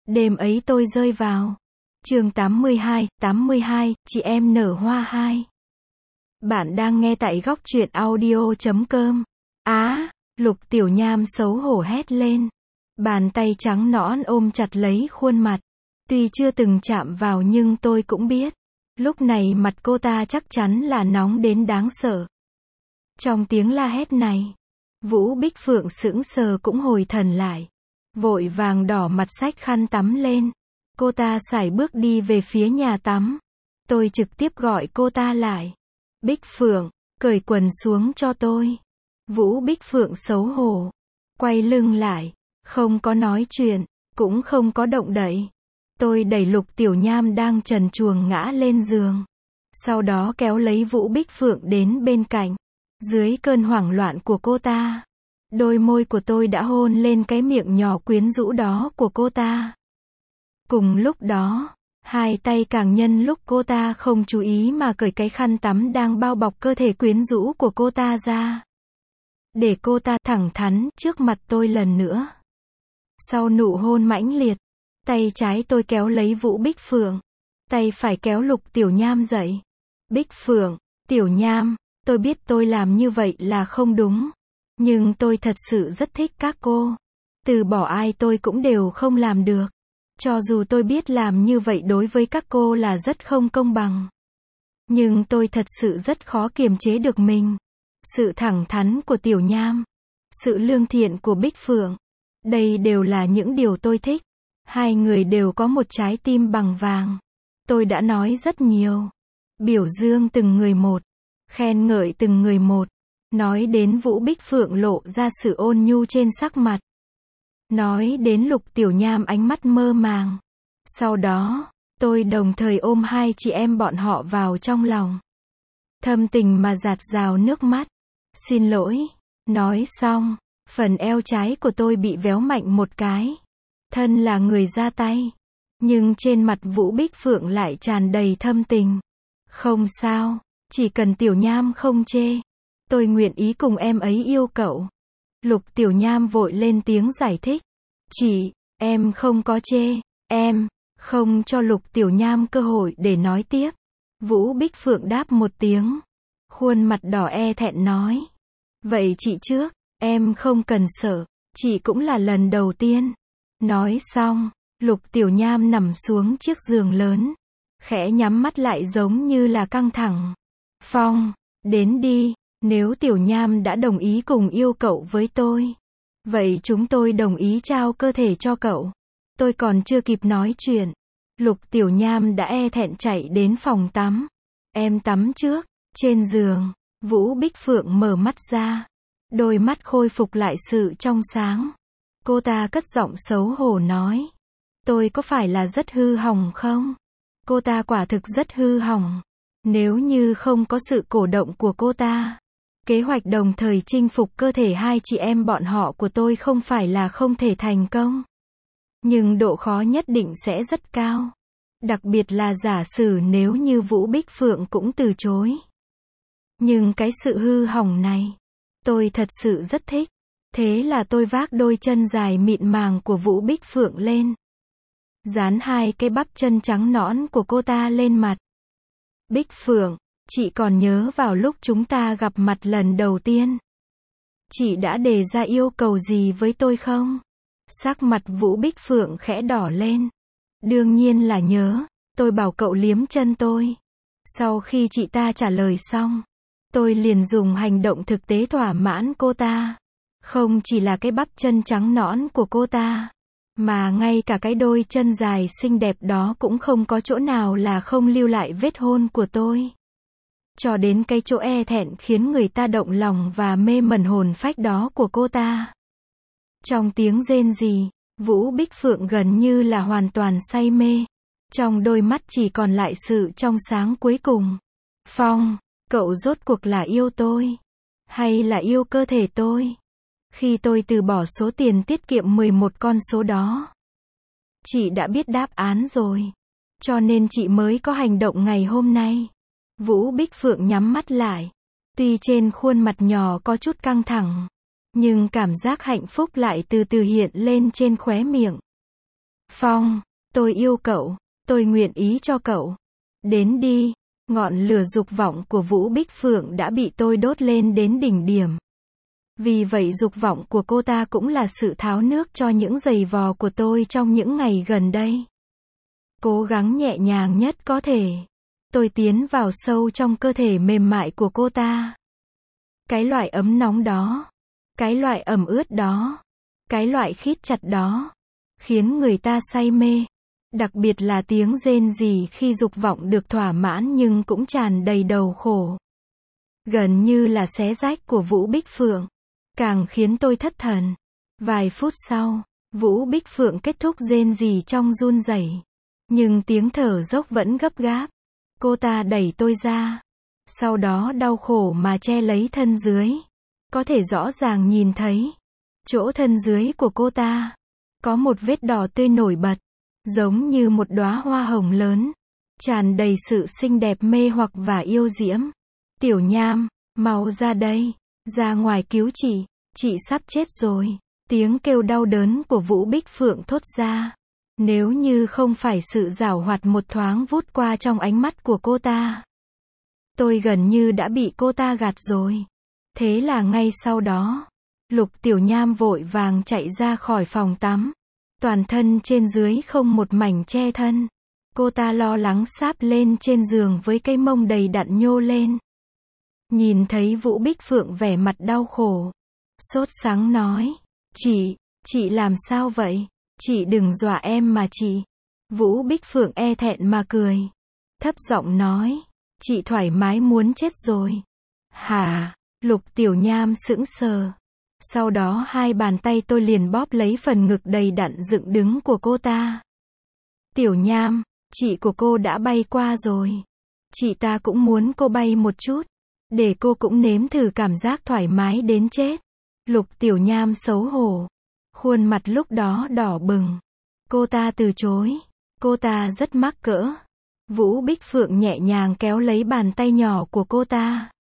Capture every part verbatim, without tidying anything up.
Đêm ấy tôi rơi vào. Chương tám mươi hai, tám mươi hai, chị em nở hoa hai. Bạn đang nghe tại góc truyện audio chấm com. Á, Lục Tiểu Nham xấu hổ hét lên. Bàn tay trắng nõn ôm chặt lấy khuôn mặt. Tuy chưa từng chạm vào nhưng tôi cũng biết. Lúc này mặt cô ta chắc chắn là nóng đến đáng sợ. Trong tiếng la hét này, Vũ Bích Phượng sững sờ cũng hồi thần lại. Vội vàng đỏ mặt xách khăn tắm lên. Cô ta sải bước đi về phía nhà tắm. Tôi trực tiếp gọi cô ta lại. Bích Phượng, cởi quần xuống cho tôi. Vũ Bích Phượng xấu hổ. Quay lưng lại. Không có nói chuyện. Cũng không có động đậy. Tôi đẩy Lục Tiểu Nham đang trần truồng ngã lên giường. Sau đó kéo lấy Vũ Bích Phượng đến bên cạnh. Dưới cơn hoảng loạn của cô ta, đôi môi của tôi đã hôn lên cái miệng nhỏ quyến rũ đó của cô ta. Cùng lúc đó, hai tay càng nhân lúc cô ta không chú ý mà cởi cái khăn tắm đang bao bọc cơ thể quyến rũ của cô ta ra. Để cô ta thẳng thắn trước mặt tôi lần nữa. Sau nụ hôn mãnh liệt, tay trái tôi kéo lấy Vũ Bích Phượng. Tay phải kéo Lục Tiểu Nham dậy. Bích Phượng, Tiểu Nham, tôi biết tôi làm như vậy là không đúng. Nhưng tôi thật sự rất thích các cô. Từ bỏ ai tôi cũng đều không làm được. Cho dù tôi biết làm như vậy đối với các cô là rất không công bằng. Nhưng tôi thật sự rất khó kiềm chế được mình. Sự thẳng thắn của Tiểu Nham, sự lương thiện của Bích Phượng, đây đều là những điều tôi thích. Hai người đều có một trái tim bằng vàng. Tôi đã nói rất nhiều. Biểu dương từng người một. Khen ngợi từng người một. Nói đến Vũ Bích Phượng lộ ra sự ôn nhu trên sắc mặt. Nói đến Lục Tiểu Nham ánh mắt mơ màng. Sau đó, tôi đồng thời ôm hai chị em bọn họ vào trong lòng. Thâm tình mà dạt dào nước mắt. Xin lỗi. Nói xong, phần eo trái của tôi bị véo mạnh một cái. Thân là người ra tay. Nhưng trên mặt Vũ Bích Phượng lại tràn đầy thâm tình. Không sao. Chỉ cần Tiểu Nham không chê. Tôi nguyện ý cùng em ấy yêu cậu. Lục Tiểu Nham vội lên tiếng giải thích. Chị, em không có chê. Em, không cho Lục Tiểu Nham cơ hội để nói tiếp. Vũ Bích Phượng đáp một tiếng. Khuôn mặt đỏ e thẹn nói. Vậy chị trước, em không cần sợ. Chị cũng là lần đầu tiên. Nói xong, Lục Tiểu Nham nằm xuống chiếc giường lớn. Khẽ nhắm mắt lại giống như là căng thẳng. Phong, đến đi. Nếu Tiểu Nham đã đồng ý cùng yêu cậu với tôi, vậy chúng tôi đồng ý trao cơ thể cho cậu. Tôi còn chưa kịp nói chuyện. Lục Tiểu Nham đã e thẹn chạy đến phòng tắm. Em tắm trước. Trên giường, Vũ Bích Phượng mở mắt ra. Đôi mắt khôi phục lại sự trong sáng. Cô ta cất giọng xấu hổ nói. Tôi có phải là rất hư hỏng không? Cô ta quả thực rất hư hỏng. Nếu như không có sự cổ động của cô ta, kế hoạch đồng thời chinh phục cơ thể hai chị em bọn họ của tôi không phải là không thể thành công. Nhưng độ khó nhất định sẽ rất cao. Đặc biệt là giả sử nếu như Vũ Bích Phượng cũng từ chối. Nhưng cái sự hư hỏng này, tôi thật sự rất thích. Thế là tôi vác đôi chân dài mịn màng của Vũ Bích Phượng lên. Dán hai cái bắp chân trắng nõn của cô ta lên mặt. Bích Phượng, chị còn nhớ vào lúc chúng ta gặp mặt lần đầu tiên. Chị đã đề ra yêu cầu gì với tôi không? Sắc mặt Vũ Bích Phượng khẽ đỏ lên. Đương nhiên là nhớ, tôi bảo cậu liếm chân tôi. Sau khi chị ta trả lời xong, tôi liền dùng hành động thực tế thỏa mãn cô ta. Không chỉ là cái bắp chân trắng nõn của cô ta, mà ngay cả cái đôi chân dài xinh đẹp đó cũng không có chỗ nào là không lưu lại vết hôn của tôi. Cho đến cái chỗ e thẹn khiến người ta động lòng và mê mẩn hồn phách đó của cô ta. Trong tiếng rên rỉ, Vũ Bích Phượng gần như là hoàn toàn say mê. Trong đôi mắt chỉ còn lại sự trong sáng cuối cùng. Phong, cậu rốt cuộc là yêu tôi, hay là yêu cơ thể tôi? Khi tôi từ bỏ số tiền tiết kiệm mười một con số đó, chị đã biết đáp án rồi. Cho nên chị mới có hành động ngày hôm nay. Vũ Bích Phượng nhắm mắt lại. Tuy trên khuôn mặt nhỏ có chút căng thẳng, nhưng cảm giác hạnh phúc lại từ từ hiện lên trên khóe miệng. Phong, tôi yêu cậu, tôi nguyện ý cho cậu. Đến đi. Ngọn lửa dục vọng của Vũ Bích Phượng đã bị tôi đốt lên đến đỉnh điểm. Vì vậy dục vọng của cô ta cũng là sự tháo nước cho những giày vò của tôi trong những ngày gần đây. Cố gắng nhẹ nhàng nhất có thể. Tôi tiến vào sâu trong cơ thể mềm mại của cô ta. Cái loại ấm nóng đó. Cái loại ẩm ướt đó. Cái loại khít chặt đó. Khiến người ta say mê. Đặc biệt là tiếng rên rỉ khi dục vọng được thỏa mãn nhưng cũng tràn đầy đầu khổ. Gần như là xé rách của Vũ Bích Phượng. Càng khiến tôi thất thần. Vài phút sau, Vũ Bích Phượng kết thúc rên rỉ trong run rẩy. Nhưng tiếng thở dốc vẫn gấp gáp. Cô ta đẩy tôi ra. Sau đó đau khổ mà che lấy thân dưới. Có thể rõ ràng nhìn thấy. Chỗ thân dưới của cô ta. Có một vết đỏ tươi nổi bật. Giống như một đóa hoa hồng lớn. Tràn đầy sự xinh đẹp mê hoặc và yêu diễm. Tiểu Nham, mau ra đây. Ra ngoài cứu chị. Chị sắp chết rồi. Tiếng kêu đau đớn của Vũ Bích Phượng thốt ra. Nếu như không phải sự giảo hoạt một thoáng vút qua trong ánh mắt của cô ta. Tôi gần như đã bị cô ta gạt rồi. Thế là ngay sau đó, Lục Tiểu Nham vội vàng chạy ra khỏi phòng tắm. Toàn thân trên dưới không một mảnh che thân. Cô ta lo lắng sáp lên trên giường với cái mông đầy đặn nhô lên. Nhìn thấy Vũ Bích Phượng vẻ mặt đau khổ. Sốt sắng nói. Chị, chị làm sao vậy? Chị đừng dọa em mà chị. Vũ Bích Phượng e thẹn mà cười. Thấp giọng nói. Chị thoải mái muốn chết rồi. Hả? Lục Tiểu Nham sững sờ. Sau đó hai bàn tay tôi liền bóp lấy phần ngực đầy đặn dựng đứng của cô ta. Tiểu Nham, chị của cô đã bay qua rồi. Chị ta cũng muốn cô bay một chút. Để cô cũng nếm thử cảm giác thoải mái đến chết. Lục Tiểu Nham xấu hổ. Khuôn mặt lúc đó đỏ bừng. Cô ta từ chối. Cô ta rất mắc cỡ. Vũ Bích Phượng nhẹ nhàng kéo lấy bàn tay nhỏ của cô ta.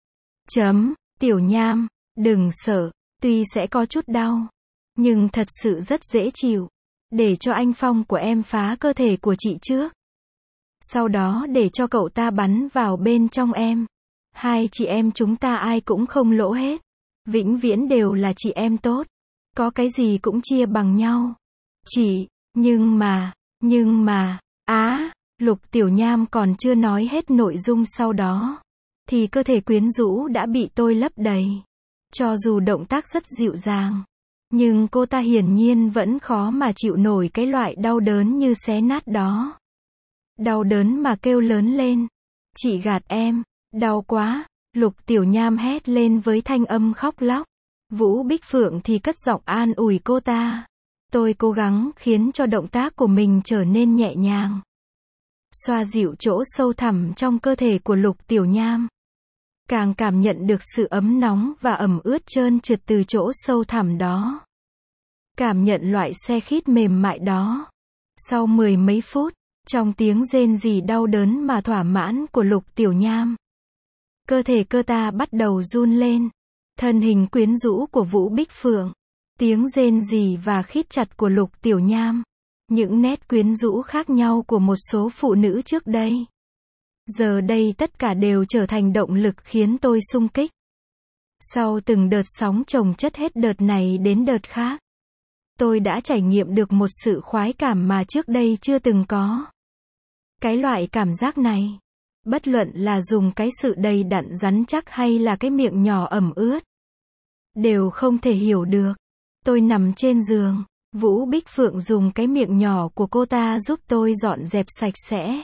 Chấm, Tiểu Nham, đừng sợ. Tuy sẽ có chút đau. Nhưng thật sự rất dễ chịu. Để cho anh Phong của em phá cơ thể của chị trước. Sau đó để cho cậu ta bắn vào bên trong em. Hai chị em chúng ta ai cũng không lỗ hết. Vĩnh viễn đều là chị em tốt. Có cái gì cũng chia bằng nhau. Chị, nhưng mà, nhưng mà, á, Lục Tiểu Nham còn chưa nói hết nội dung sau đó. Thì cơ thể quyến rũ đã bị tôi lấp đầy. Cho dù động tác rất dịu dàng. Nhưng cô ta hiển nhiên vẫn khó mà chịu nổi cái loại đau đớn như xé nát đó. Đau đớn mà kêu lớn lên. Chị gạt em, đau quá. Lục Tiểu Nham hét lên với thanh âm khóc lóc. Vũ Bích Phượng thì cất giọng an ủi cô ta. Tôi cố gắng khiến cho động tác của mình trở nên nhẹ nhàng. Xoa dịu chỗ sâu thẳm trong cơ thể của Lục Tiểu Nham. Càng cảm nhận được sự ấm nóng và ẩm ướt trơn trượt từ chỗ sâu thẳm đó. Cảm nhận loại se khít mềm mại đó. Sau mười mấy phút, trong tiếng rên rỉ đau đớn mà thỏa mãn của Lục Tiểu Nham. Cơ thể cô ta bắt đầu run lên. Thân hình quyến rũ của Vũ Bích Phượng. Tiếng rên rỉ và khít chặt của Lục Tiểu Nham. Những nét quyến rũ khác nhau của một số phụ nữ trước đây. Giờ đây tất cả đều trở thành động lực khiến tôi sung kích. Sau từng đợt sóng chồng chất hết đợt này đến đợt khác. Tôi đã trải nghiệm được một sự khoái cảm mà trước đây chưa từng có. Cái loại cảm giác này. Bất luận là dùng cái sự đầy đặn rắn chắc hay là cái miệng nhỏ ẩm ướt. Đều không thể hiểu được. Tôi nằm trên giường. Vũ Bích Phượng dùng cái miệng nhỏ của cô ta giúp tôi dọn dẹp sạch sẽ.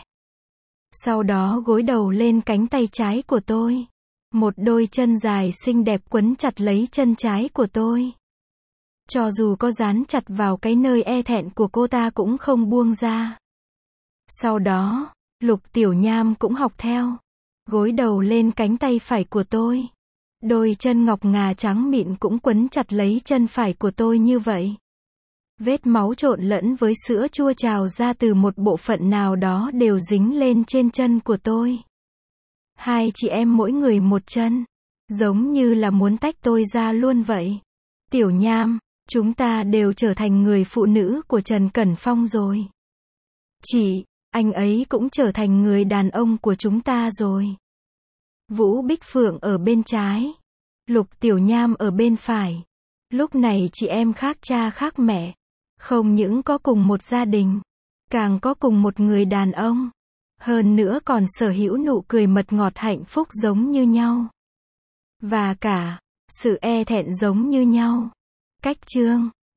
Sau đó gối đầu lên cánh tay trái của tôi. Một đôi chân dài xinh đẹp quấn chặt lấy chân trái của tôi. Cho dù có dán chặt vào cái nơi e thẹn của cô ta cũng không buông ra. Sau đó, Lục Tiểu Nham cũng học theo. Gối đầu lên cánh tay phải của tôi. Đôi chân ngọc ngà trắng mịn cũng quấn chặt lấy chân phải của tôi như vậy. Vết máu trộn lẫn với sữa chua trào ra từ một bộ phận nào đó đều dính lên trên chân của tôi. Hai chị em mỗi người một chân. Giống như là muốn tách tôi ra luôn vậy. Tiểu Nham, Chúng ta đều trở thành người phụ nữ của Trần Cẩn Phong rồi. Chị, anh ấy cũng trở thành người đàn ông của chúng ta rồi. Vũ Bích Phượng ở bên trái. Lục Tiểu Nham ở bên phải. Lúc này chị em khác cha khác mẹ. Không những có cùng một gia đình, càng có cùng một người đàn ông. Hơn nữa còn sở hữu nụ cười mật ngọt hạnh phúc giống như nhau. Và cả, sự e thẹn giống như nhau. Cách chương